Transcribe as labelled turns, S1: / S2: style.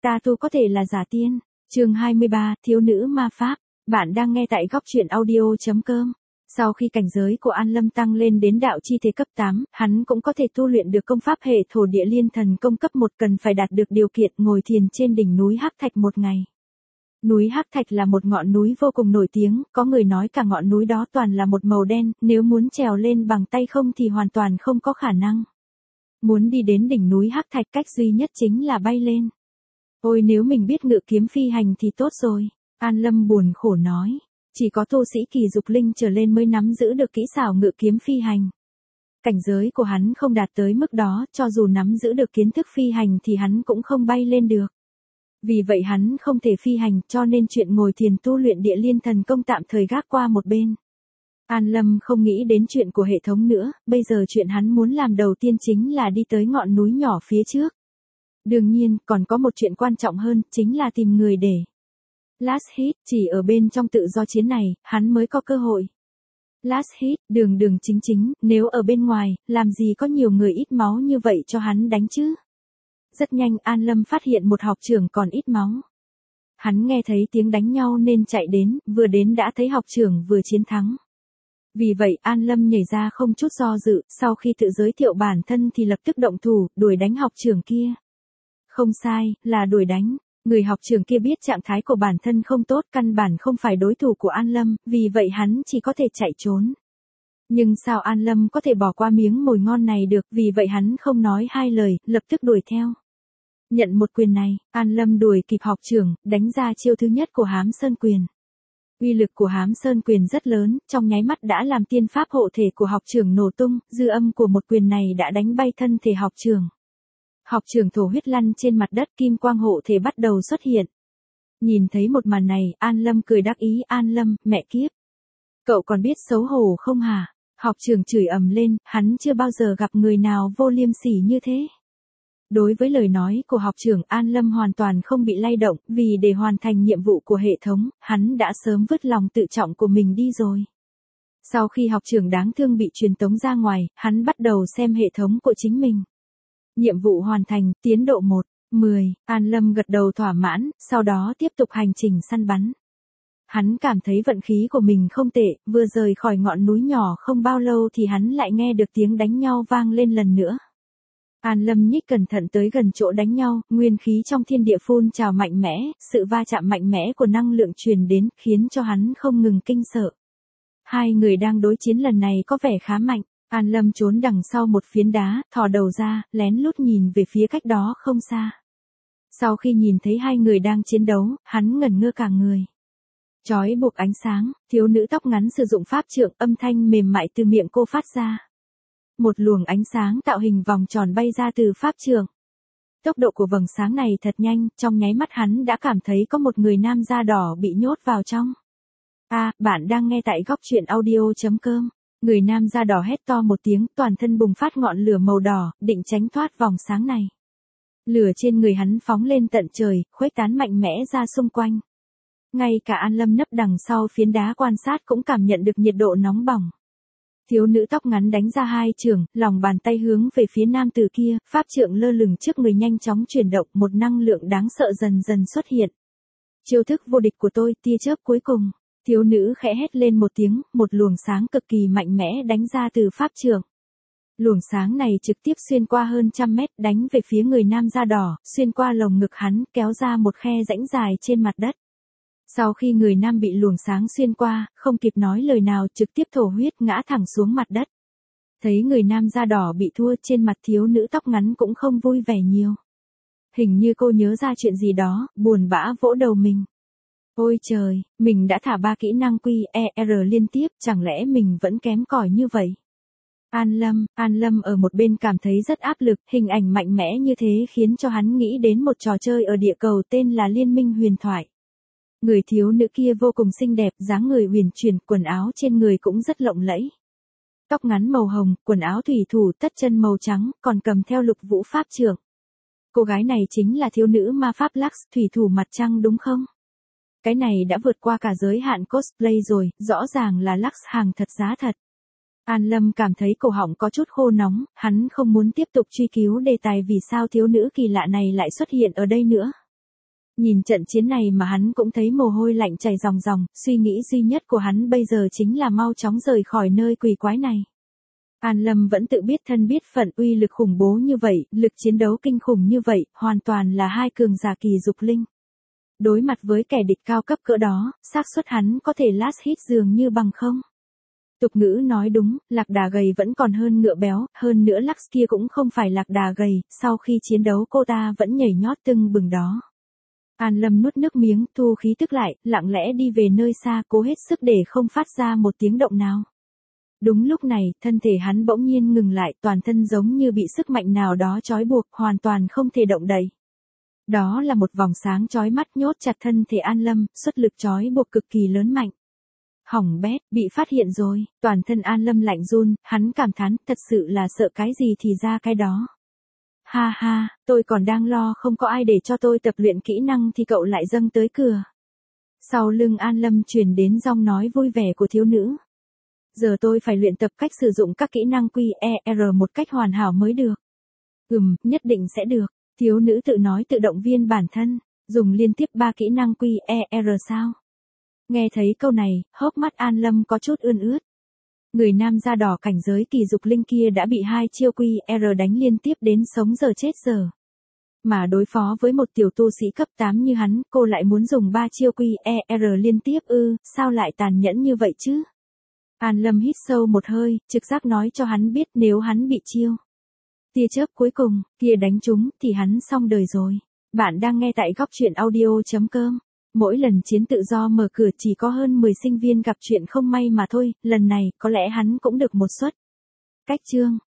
S1: Ta tu có thể là giả tiên. Chương 23, thiếu nữ ma pháp. Bạn đang nghe tại góc truyện audio.com. Sau khi cảnh giới của An Lâm tăng lên đến đạo chi thế cấp 8, hắn cũng có thể tu luyện được công pháp hệ thổ địa liên thần công cấp 1, cần phải đạt được điều kiện ngồi thiền trên đỉnh núi Hắc Thạch một ngày. Núi Hắc Thạch là một ngọn núi vô cùng nổi tiếng, có người nói cả ngọn núi đó toàn là một màu đen, nếu muốn trèo lên bằng tay không thì hoàn toàn không có khả năng. Muốn đi đến đỉnh núi Hắc Thạch cách duy nhất chính là bay lên. Ôi nếu mình biết ngự kiếm phi hành thì tốt rồi, An Lâm buồn khổ nói. Chỉ có tu sĩ kỳ dục linh trở lên mới nắm giữ được kỹ xảo ngự kiếm phi hành. Cảnh giới của hắn không đạt tới mức đó, cho dù nắm giữ được kiến thức phi hành thì hắn cũng không bay lên được. Vì vậy hắn không thể phi hành, cho nên chuyện ngồi thiền tu luyện địa liên thần công tạm thời gác qua một bên. An Lâm không nghĩ đến chuyện của hệ thống nữa, bây giờ chuyện hắn muốn làm đầu tiên chính là đi tới ngọn núi nhỏ phía trước. Đương nhiên, còn có một chuyện quan trọng hơn, chính là tìm người để last hit, chỉ ở bên trong tự do chiến này, hắn mới có cơ hội. Last hit, đường chính chính, nếu ở bên ngoài, làm gì có nhiều người ít máu như vậy cho hắn đánh chứ. Rất nhanh An Lâm phát hiện một học trưởng còn ít máu. Hắn nghe thấy tiếng đánh nhau nên chạy đến, vừa đến đã thấy học trưởng vừa chiến thắng. Vì vậy An Lâm nhảy ra không chút do dự, sau khi tự giới thiệu bản thân thì lập tức động thủ, đuổi đánh học trưởng kia. Không sai, là đuổi đánh. Người học trưởng kia biết trạng thái của bản thân không tốt, căn bản không phải đối thủ của An Lâm, vì vậy hắn chỉ có thể chạy trốn. Nhưng sao An Lâm có thể bỏ qua miếng mồi ngon này được, vì vậy hắn không nói hai lời, lập tức đuổi theo. Nhận một quyền này, An Lâm đuổi kịp học trưởng, đánh ra chiêu thứ nhất của Hám Sơn Quyền. Uy lực của Hám Sơn Quyền rất lớn, trong nháy mắt đã làm tiên pháp hộ thể của học trưởng nổ tung, dư âm của một quyền này đã đánh bay thân thể học trưởng. Học trưởng thổ huyết lăn trên mặt đất, kim quang hộ thể bắt đầu xuất hiện. Nhìn thấy một màn này, An Lâm cười đắc ý. An Lâm, mẹ kiếp. Cậu còn biết xấu hổ không hả? Học trưởng chửi ầm lên, hắn chưa bao giờ gặp người nào vô liêm sỉ như thế. Đối với lời nói của học trưởng, An Lâm hoàn toàn không bị lay động, vì để hoàn thành nhiệm vụ của hệ thống, hắn đã sớm vứt lòng tự trọng của mình đi rồi. Sau khi học trưởng đáng thương bị truyền tống ra ngoài, hắn bắt đầu xem hệ thống của chính mình. Nhiệm vụ hoàn thành, tiến độ 1/10, An Lâm gật đầu thỏa mãn, sau đó tiếp tục hành trình săn bắn. Hắn cảm thấy vận khí của mình không tệ, vừa rời khỏi ngọn núi nhỏ không bao lâu thì hắn lại nghe được tiếng đánh nhau vang lên lần nữa. An Lâm nhích cẩn thận tới gần chỗ đánh nhau, nguyên khí trong thiên địa phun trào mạnh mẽ, sự va chạm mạnh mẽ của năng lượng truyền đến, khiến cho hắn không ngừng kinh sợ. Hai người đang đối chiến lần này có vẻ khá mạnh. An Lâm trốn đằng sau một phiến đá, thò đầu ra, lén lút nhìn về phía cách đó không xa. Sau khi nhìn thấy hai người đang chiến đấu, hắn ngẩn ngơ cả người. Chói buộc ánh sáng, thiếu nữ tóc ngắn sử dụng pháp trượng, âm thanh mềm mại từ miệng cô phát ra. Một luồng ánh sáng tạo hình vòng tròn bay ra từ pháp trượng. Tốc độ của vầng sáng này thật nhanh, trong nháy mắt hắn đã cảm thấy có một người nam da đỏ bị nhốt vào trong. Bạn đang nghe tại góc truyện audio.com. Người nam da đỏ hét to một tiếng, toàn thân bùng phát ngọn lửa màu đỏ, định tránh thoát vòng sáng này. Lửa trên người hắn phóng lên tận trời, khuếch tán mạnh mẽ ra xung quanh. Ngay cả An Lâm nấp đằng sau phiến đá quan sát cũng cảm nhận được nhiệt độ nóng bỏng. Thiếu nữ tóc ngắn đánh ra hai chưởng, lòng bàn tay hướng về phía nam tử kia, pháp trượng lơ lửng trước người nhanh chóng chuyển động, một năng lượng đáng sợ dần dần xuất hiện. Chiêu thức vô địch của tôi, tia chớp cuối cùng. Thiếu nữ khẽ hét lên một tiếng, một luồng sáng cực kỳ mạnh mẽ đánh ra từ pháp trượng. Luồng sáng này trực tiếp xuyên qua hơn 100 mét, đánh về phía người nam da đỏ, xuyên qua lồng ngực hắn, kéo ra một khe rãnh dài trên mặt đất. Sau khi người nam bị luồng sáng xuyên qua, không kịp nói lời nào, trực tiếp thổ huyết ngã thẳng xuống mặt đất. Thấy người nam da đỏ bị thua, trên mặt thiếu nữ tóc ngắn cũng không vui vẻ nhiều. Hình như cô nhớ ra chuyện gì đó, buồn bã vỗ đầu mình. Ôi trời, mình đã thả 3 kỹ năng QER liên tiếp, chẳng lẽ mình vẫn kém cỏi như vậy? An Lâm ở một bên cảm thấy rất áp lực, hình ảnh mạnh mẽ như thế khiến cho hắn nghĩ đến một trò chơi ở địa cầu tên là Liên minh huyền thoại. Người thiếu nữ kia vô cùng xinh đẹp, dáng người huyền chuyển, quần áo trên người cũng rất lộng lẫy. Tóc ngắn màu hồng, quần áo thủy thủ, tất chân màu trắng, còn cầm theo lục vũ pháp trượng. Cô gái này chính là thiếu nữ ma pháp Lux, thủy thủ mặt trăng đúng không? Cái này đã vượt qua cả giới hạn cosplay rồi, rõ ràng là Lux hàng thật giá thật. An Lâm cảm thấy cổ họng có chút khô nóng, hắn không muốn tiếp tục truy cứu đề tài vì sao thiếu nữ kỳ lạ này lại xuất hiện ở đây nữa. Nhìn trận chiến này mà hắn cũng thấy mồ hôi lạnh chảy ròng ròng, suy nghĩ duy nhất của hắn bây giờ chính là mau chóng rời khỏi nơi quỷ quái này. An Lâm vẫn tự biết thân biết phận, uy lực khủng bố như vậy, lực chiến đấu kinh khủng như vậy, hoàn toàn là hai cường giả kỳ dục linh. Đối mặt với kẻ địch cao cấp cỡ đó, xác suất hắn có thể last hit dường như bằng không. Tục ngữ nói đúng, lạc đà gầy vẫn còn hơn ngựa béo, hơn nữa Lux kia cũng không phải lạc đà gầy, sau khi chiến đấu cô ta vẫn nhảy nhót tưng bừng đó. An Lâm nuốt nước miếng, thu khí tức lại, lặng lẽ đi về nơi xa, cố hết sức để không phát ra một tiếng động nào. Đúng lúc này, thân thể hắn bỗng nhiên ngừng lại, toàn thân giống như bị sức mạnh nào đó trói buộc, hoàn toàn không thể động đậy. Đó là một vòng sáng chói mắt nhốt chặt thân thể An Lâm, xuất lực trói buộc cực kỳ lớn mạnh. Hỏng bét, bị phát hiện rồi, toàn thân An Lâm lạnh run, hắn cảm thán, thật sự là sợ cái gì thì ra cái đó. Ha ha, tôi còn đang lo không có ai để cho tôi tập luyện kỹ năng thì cậu lại dâng tới cửa. Sau lưng An Lâm truyền đến giọng nói vui vẻ của thiếu nữ. Giờ tôi phải luyện tập cách sử dụng các kỹ năng QR một cách hoàn hảo mới được. Nhất định sẽ được, thiếu nữ tự nói tự động viên bản thân, dùng liên tiếp 3 kỹ năng QR sao? Nghe thấy câu này, hốc mắt An Lâm có chút ươn ướt. Người nam da đỏ cảnh giới kỳ dục linh kia đã bị 2 chiêu QR đánh liên tiếp đến sống giờ chết giờ. Mà đối phó với một tiểu tu sĩ cấp 8 như hắn, cô lại muốn dùng 3 chiêu QR liên tiếp sao lại tàn nhẫn như vậy chứ? An Lâm hít sâu một hơi, trực giác nói cho hắn biết nếu hắn bị chiêu tia chớp cuối cùng, kia đánh trúng, thì hắn xong đời rồi. Bạn đang nghe tại góc truyện audio.com. Mỗi lần chiến tự do mở cửa chỉ có hơn 10 sinh viên gặp chuyện không may mà thôi, lần này, có lẽ hắn cũng được một suất. Cách chương.